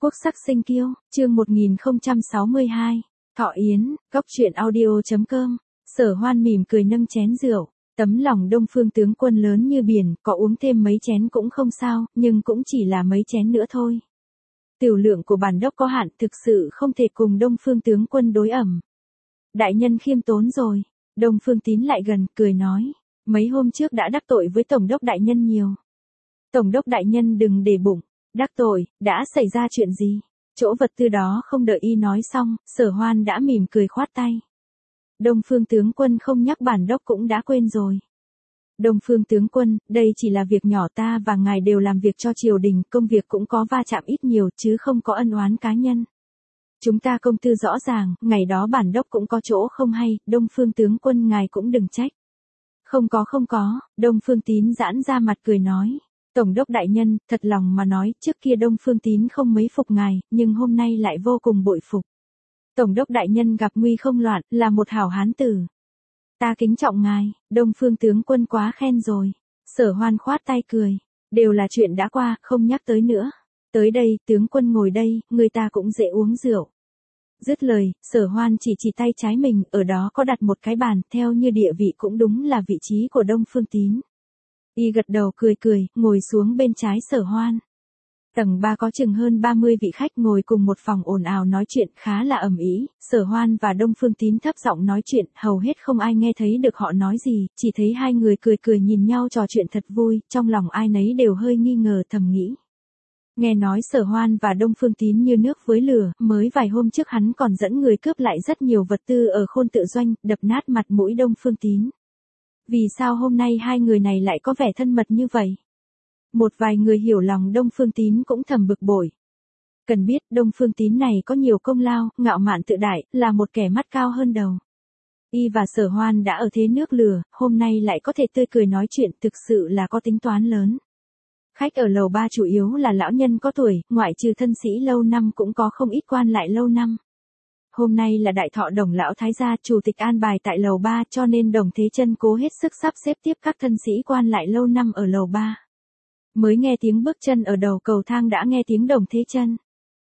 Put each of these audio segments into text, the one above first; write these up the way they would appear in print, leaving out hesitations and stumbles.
Quốc sắc sinh kiêu, chương 1062, Thọ Yến, góc truyện audio.com, Sở Hoan mỉm cười nâng chén rượu, tấm lòng Đông Phương tướng quân lớn như biển, có uống thêm mấy chén cũng không sao, nhưng cũng chỉ là mấy chén nữa thôi. Tiểu lượng của bản đốc có hạn, thực sự không thể cùng Đông Phương tướng quân đối ẩm. Đại nhân khiêm tốn rồi, Đông Phương Tín lại gần, cười nói, mấy hôm trước đã đắc tội với Tổng đốc đại nhân nhiều. Tổng đốc đại nhân đừng để bụng. Đắc tội, đã xảy ra chuyện gì? Chỗ vật tư đó không đợi y nói xong, Sở Hoan đã mỉm cười khoát tay. Đông Phương tướng quân không nhắc bản đốc cũng đã quên rồi. Đông Phương tướng quân, đây chỉ là việc nhỏ, ta và ngài đều làm việc cho triều đình, công việc cũng có va chạm ít nhiều chứ không có ân oán cá nhân. Chúng ta công tư rõ ràng, ngày đó bản đốc cũng có chỗ không hay, Đông Phương tướng quân ngài cũng đừng trách. Không có, Đông Phương Tín giãn ra mặt cười nói. Tổng đốc đại nhân, thật lòng mà nói, trước kia Đông Phương Tín không mấy phục ngài, nhưng hôm nay lại vô cùng bội phục. Tổng đốc đại nhân gặp nguy không loạn, là một hảo hán tử. Ta kính trọng ngài, Đông Phương tướng quân quá khen rồi. Sở Hoan khoát tay cười, đều là chuyện đã qua, không nhắc tới nữa. Tới đây, tướng quân ngồi đây, người ta cũng dễ uống rượu. Dứt lời, Sở Hoan chỉ tay trái mình, ở đó có đặt một cái bàn, theo như địa vị cũng đúng là vị trí của Đông Phương Tín. Y gật đầu cười, ngồi xuống bên trái Sở Hoan. Tầng 3 có chừng hơn 30 vị khách ngồi cùng một phòng ồn ào nói chuyện khá là ầm ĩ. Sở Hoan và Đông Phương Tín thấp giọng nói chuyện, hầu hết không ai nghe thấy được họ nói gì, chỉ thấy hai người cười nhìn nhau trò chuyện thật vui, trong lòng ai nấy đều hơi nghi ngờ thầm nghĩ. Nghe nói Sở Hoan và Đông Phương Tín như nước với lửa, mới vài hôm trước hắn còn dẫn người cướp lại rất nhiều vật tư ở Khôn Tự Doanh, đập nát mặt mũi Đông Phương Tín. Vì sao hôm nay hai người này lại có vẻ thân mật như vậy? Một vài người hiểu lòng Đông Phương Tín cũng thầm bực bội. Cần biết Đông Phương Tín này có nhiều công lao, ngạo mạn tự đại, là một kẻ mắt cao hơn đầu. Y và Sở Hoan đã ở thế nước lửa, hôm nay lại có thể tươi cười nói chuyện, thực sự là có tính toán lớn. Khách ở lầu 3 chủ yếu là lão nhân có tuổi, ngoại trừ thân sĩ lâu năm cũng có không ít quan lại lâu năm. Hôm nay là đại thọ Đồng lão thái gia, chủ tịch an bài tại lầu 3, cho nên Đồng Thế Chân cố hết sức sắp xếp tiếp các thân sĩ quan lại lâu năm ở lầu 3. Mới nghe tiếng bước chân ở đầu cầu thang đã nghe tiếng Đồng Thế Chân.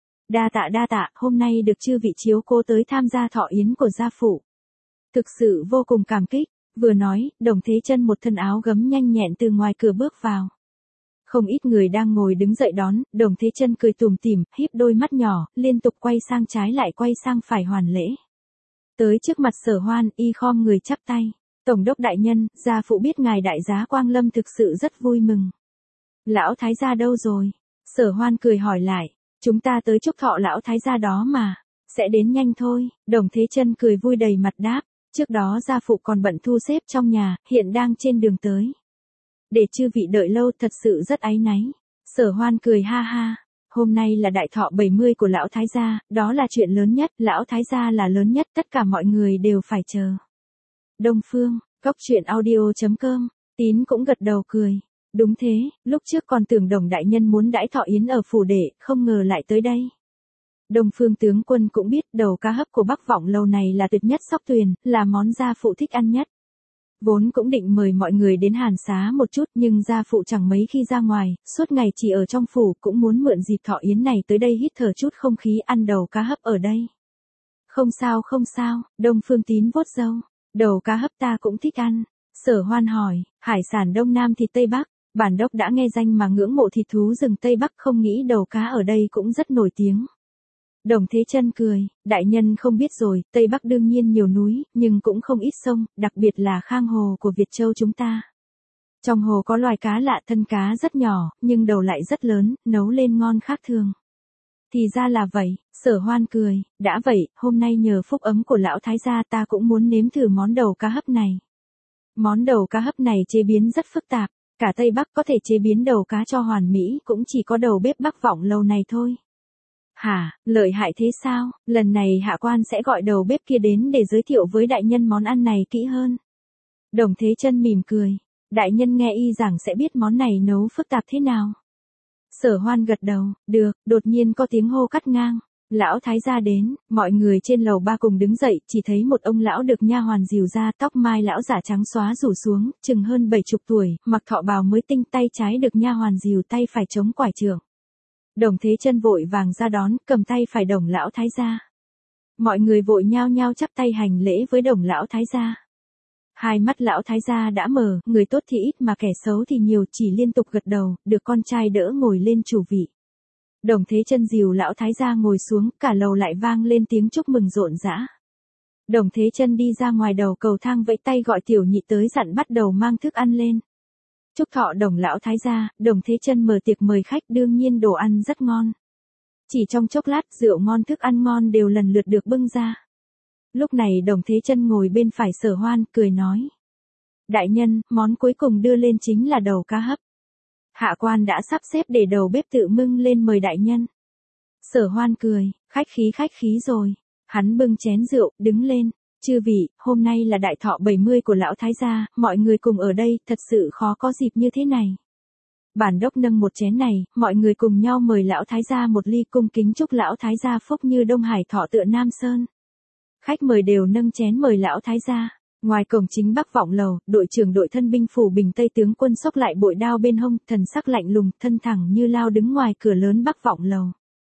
Đa tạ, hôm nay được chư vị chiếu cố tới tham gia thọ yến của gia phụ. Thực sự vô cùng cảm kích, vừa nói, Đồng Thế Chân một thân áo gấm nhanh nhẹn từ ngoài cửa bước vào. Không ít người đang ngồi đứng dậy đón, Đồng Thế Chân cười tủm tỉm, híp đôi mắt nhỏ, liên tục quay sang trái lại quay sang phải hoàn lễ. Tới trước mặt Sở Hoan, y khom người chắp tay. Tổng đốc đại nhân, gia phụ biết ngài đại giá quang lâm thực sự rất vui mừng. Lão thái gia đâu rồi? Sở Hoan cười hỏi lại. Chúng ta tới chúc thọ lão thái gia đó mà. Sẽ đến nhanh thôi, Đồng Thế Chân cười vui đầy mặt đáp. Trước đó gia phụ còn bận thu xếp trong nhà, hiện đang trên đường tới. Để chư vị đợi lâu thật sự rất áy náy. Sở Hoan cười ha ha. Hôm nay là đại thọ 70 của lão thái gia, đó là chuyện lớn nhất, lão thái gia là lớn nhất, tất cả mọi người đều phải chờ. Đông Phương, góc truyện audio.com, Tín cũng gật đầu cười. Đúng thế, lúc trước còn tưởng Đồng đại nhân muốn đãi thọ yến ở phủ đệ, không ngờ lại tới đây. Đông Phương tướng quân cũng biết đầu cá hấp của Bắc Vọng lâu này là tuyệt nhất Sóc Tuyền, là món gia phụ thích ăn nhất. Vốn cũng định mời mọi người đến hàn xá một chút, nhưng gia phụ chẳng mấy khi ra ngoài, suốt ngày chỉ ở trong phủ, cũng muốn mượn dịp thọ yến này tới đây hít thở chút không khí, ăn đầu cá hấp ở đây. Không sao, Đông Phương Tín vuốt râu, đầu cá hấp ta cũng thích ăn. Sở Hoan hỏi, hải sản Đông Nam thịt Tây Bắc, bản đốc đã nghe danh mà ngưỡng mộ thịt thú rừng Tây Bắc, không nghĩ đầu cá ở đây cũng rất nổi tiếng. Đồng Thế Chân cười, đại nhân không biết rồi, Tây Bắc đương nhiên nhiều núi, nhưng cũng không ít sông, đặc biệt là Khang Hồ của Việt Châu chúng ta. Trong hồ có loài cá lạ, thân cá rất nhỏ, nhưng đầu lại rất lớn, nấu lên ngon khác thường. Thì ra là vậy, Sở Hoan cười, đã vậy, hôm nay nhờ phúc ấm của lão thái gia ta cũng muốn nếm thử món đầu cá hấp này. Món đầu cá hấp này chế biến rất phức tạp, cả Tây Bắc có thể chế biến đầu cá cho hoàn mỹ, cũng chỉ có đầu bếp Bắc Vọng lâu này thôi. Hả, lợi hại thế sao? Lần này hạ quan sẽ gọi đầu bếp kia đến để giới thiệu với đại nhân món ăn này kỹ hơn. Đồng Thế Chân mỉm cười. Đại nhân nghe y rằng sẽ biết món này nấu phức tạp thế nào. Sở Hoan gật đầu, được, đột nhiên có tiếng hô cắt ngang. Lão thái gia đến, mọi người trên lầu 3 cùng đứng dậy, chỉ thấy một ông lão được nha hoàn dìu ra, tóc mai lão giả trắng xóa rủ xuống, chừng hơn 70 tuổi, mặc thọ bào mới tinh, tay trái được nha hoàn dìu, tay phải chống quải trượng. Đồng Thế Chân vội vàng ra đón, cầm tay phải Đồng lão thái gia. Mọi người vội nhao nhao chắp tay hành lễ với Đồng lão thái gia. Hai mắt lão thái gia đã mở, người tốt thì ít mà kẻ xấu thì nhiều, chỉ liên tục gật đầu, được con trai đỡ ngồi lên chủ vị. Đồng Thế Chân dìu lão thái gia ngồi xuống, cả lầu lại vang lên tiếng chúc mừng rộn rã. Đồng Thế Chân đi ra ngoài đầu cầu thang vẫy tay gọi tiểu nhị tới dặn bắt đầu mang thức ăn lên. Chúc thọ Đồng lão thái gia, Đồng Thế Chân mở tiệc mời khách, đương nhiên đồ ăn rất ngon. Chỉ trong chốc lát, rượu ngon thức ăn ngon đều lần lượt được bưng ra. Lúc này Đồng Thế Chân ngồi bên phải Sở Hoan, cười nói: Đại nhân, món cuối cùng đưa lên chính là đầu cá hấp. Hạ quan đã sắp xếp để đầu bếp tự bưng lên mời đại nhân. Sở Hoan cười: khách khí rồi. Hắn bưng chén rượu, đứng lên: Chư vị, hôm nay là đại thọ 70 của lão thái gia, mọi người cùng ở đây, thật sự khó có dịp như thế này. Bản đốc nâng một chén này, mọi người cùng nhau mời lão thái gia một ly, cung kính chúc lão thái gia phúc như Đông Hải thọ tựa Nam Sơn. Khách mời đều nâng chén mời lão thái gia. Ngoài cổng chính Bắc Vọng Lầu, đội trưởng đội thân binh phủ Bình Tây tướng quân xốc lại bội đao bên hông, thần sắc lạnh lùng, thân thẳng như lao đứng ngoài cửa lớn Bắc Vọng Lầu.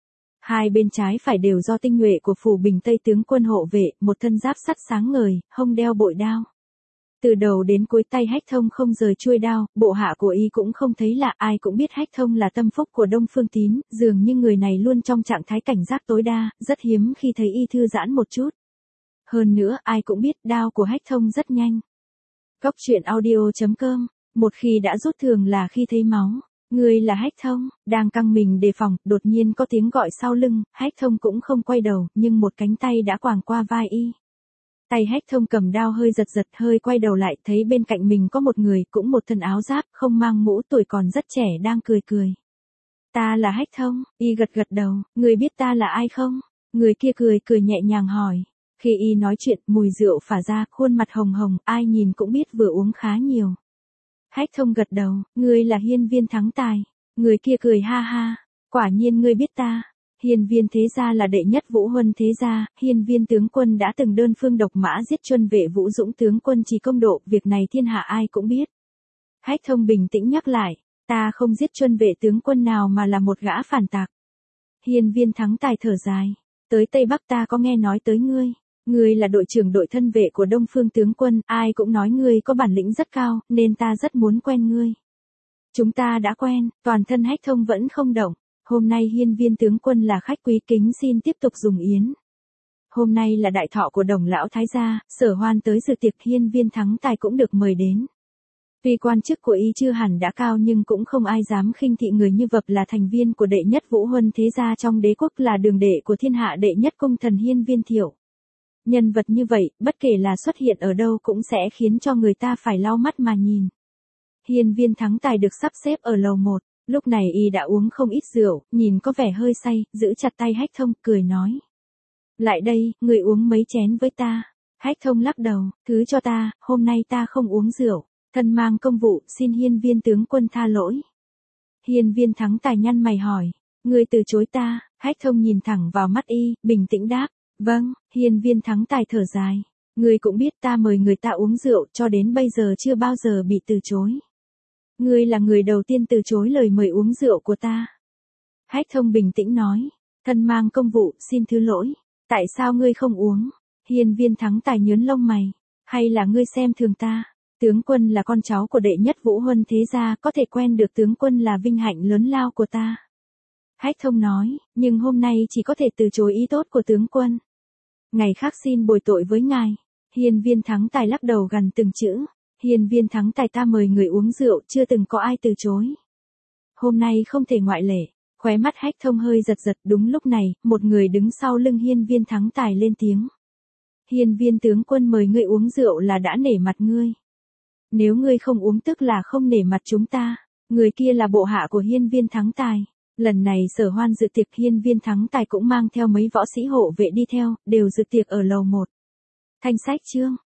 Hai bên trái phải đều do tinh nhuệ của phủ Bình Tây tướng quân hộ vệ, một thân giáp sắt sáng ngời, hông đeo bội đao. Từ đầu đến cuối tay Hách Thông không rời chuôi đao, bộ hạ của y cũng không thấy lạ, ai cũng biết Hách Thông là tâm phúc của Đông Phương Tín, dường như người này luôn trong trạng thái cảnh giác tối đa, rất hiếm khi thấy y thư giãn một chút. Hơn nữa, ai cũng biết đao của Hách Thông rất nhanh. Góc truyện audio.com, một khi đã rút thường là khi thấy máu. Người là Hách Thông, đang căng mình đề phòng, đột nhiên có tiếng gọi sau lưng, Hách Thông cũng không quay đầu, nhưng một cánh tay đã quàng qua vai y. Tay Hách Thông cầm đao hơi giật hơi quay đầu lại, thấy bên cạnh mình có một người, cũng một thân áo giáp, không mang mũ, tuổi còn rất trẻ, đang cười. Ta là Hách Thông, y gật đầu, người biết ta là ai không? Người kia cười nhẹ nhàng hỏi. Khi y nói chuyện, mùi rượu phả ra, khuôn mặt hồng hồng, ai nhìn cũng biết vừa uống khá nhiều. Hách Thông gật đầu, ngươi là Hiên Viên Thắng Tài. Người kia cười ha ha, quả nhiên ngươi biết ta. Hiên Viên thế gia là đệ nhất Vũ Huân thế gia, Hiên Viên tướng quân đã từng đơn phương độc mã giết Chuân vệ Vũ Dũng tướng quân Trì Công Độ, việc này thiên hạ ai cũng biết. Hách Thông bình tĩnh nhắc lại, ta không giết Chuân vệ tướng quân nào mà là một gã phản tặc. Hiên Viên Thắng Tài thở dài, tới Tây Bắc ta có nghe nói tới ngươi. Ngươi là đội trưởng đội thân vệ của Đông Phương tướng quân, ai cũng nói ngươi có bản lĩnh rất cao, nên ta rất muốn quen ngươi. Chúng ta đã quen, toàn thân Hách Thông vẫn không động. Hôm nay Hiên Viên tướng quân là khách quý, kính xin tiếp tục dùng yến. Hôm nay là đại thọ của Đồng lão thái gia, Sở Hoan tới dự tiệc, Hiên Viên Thắng Tài cũng được mời đến. Tuy quan chức của y chưa hẳn đã cao nhưng cũng không ai dám khinh thị người như vật, là thành viên của đệ nhất Vũ Huân thế gia trong đế quốc, là đường đệ của thiên hạ đệ nhất cung thần Hiên Viên Thiệu. Nhân vật như vậy, bất kể là xuất hiện ở đâu cũng sẽ khiến cho người ta phải lau mắt mà nhìn. Hiên Viên Thắng Tài được sắp xếp ở lầu 1, lúc này y đã uống không ít rượu, nhìn có vẻ hơi say, giữ chặt tay Hách Thông, cười nói. Lại đây, người uống mấy chén với ta. Hách Thông lắc đầu, thứ cho ta, hôm nay ta không uống rượu, thân mang công vụ, xin Hiên Viên tướng quân tha lỗi. Hiên Viên Thắng Tài nhăn mày hỏi, người từ chối ta? Hách Thông nhìn thẳng vào mắt y, bình tĩnh đáp. Vâng. Hiên Viên Thắng Tài thở dài. Ngươi cũng biết ta mời người ta uống rượu cho đến bây giờ chưa bao giờ bị từ chối. Ngươi là người đầu tiên từ chối lời mời uống rượu của ta. Hách Thông bình tĩnh nói. Thân mang công vụ, xin thứ lỗi. Tại sao ngươi không uống? Hiên Viên Thắng Tài nhớn lông mày. Hay là ngươi xem thường ta? Tướng quân là con cháu của đệ nhất Vũ Huân thế gia, có thể quen được tướng quân là vinh hạnh lớn lao của ta. Hách Thông nói, nhưng hôm nay chỉ có thể từ chối ý tốt của tướng quân. Ngày khác xin bồi tội với ngài. Hiên Viên Thắng Tài lắc đầu gằn từng chữ. Hiên Viên Thắng Tài, ta mời người uống rượu, chưa từng có ai từ chối. Hôm nay không thể ngoại lệ. Khóe mắt Hách Thông hơi giật, đúng lúc này, một người đứng sau lưng Hiên Viên Thắng Tài lên tiếng. Hiên Viên tướng quân mời ngươi uống rượu là đã nể mặt ngươi. Nếu ngươi không uống tức là không nể mặt chúng ta. Người kia là bộ hạ của Hiên Viên Thắng Tài. Lần này Sở Hoan dự tiệc, Hiên Viên Thắng Tài cũng mang theo mấy võ sĩ hộ vệ đi theo, đều dự tiệc ở lầu 1. Thanh sách chương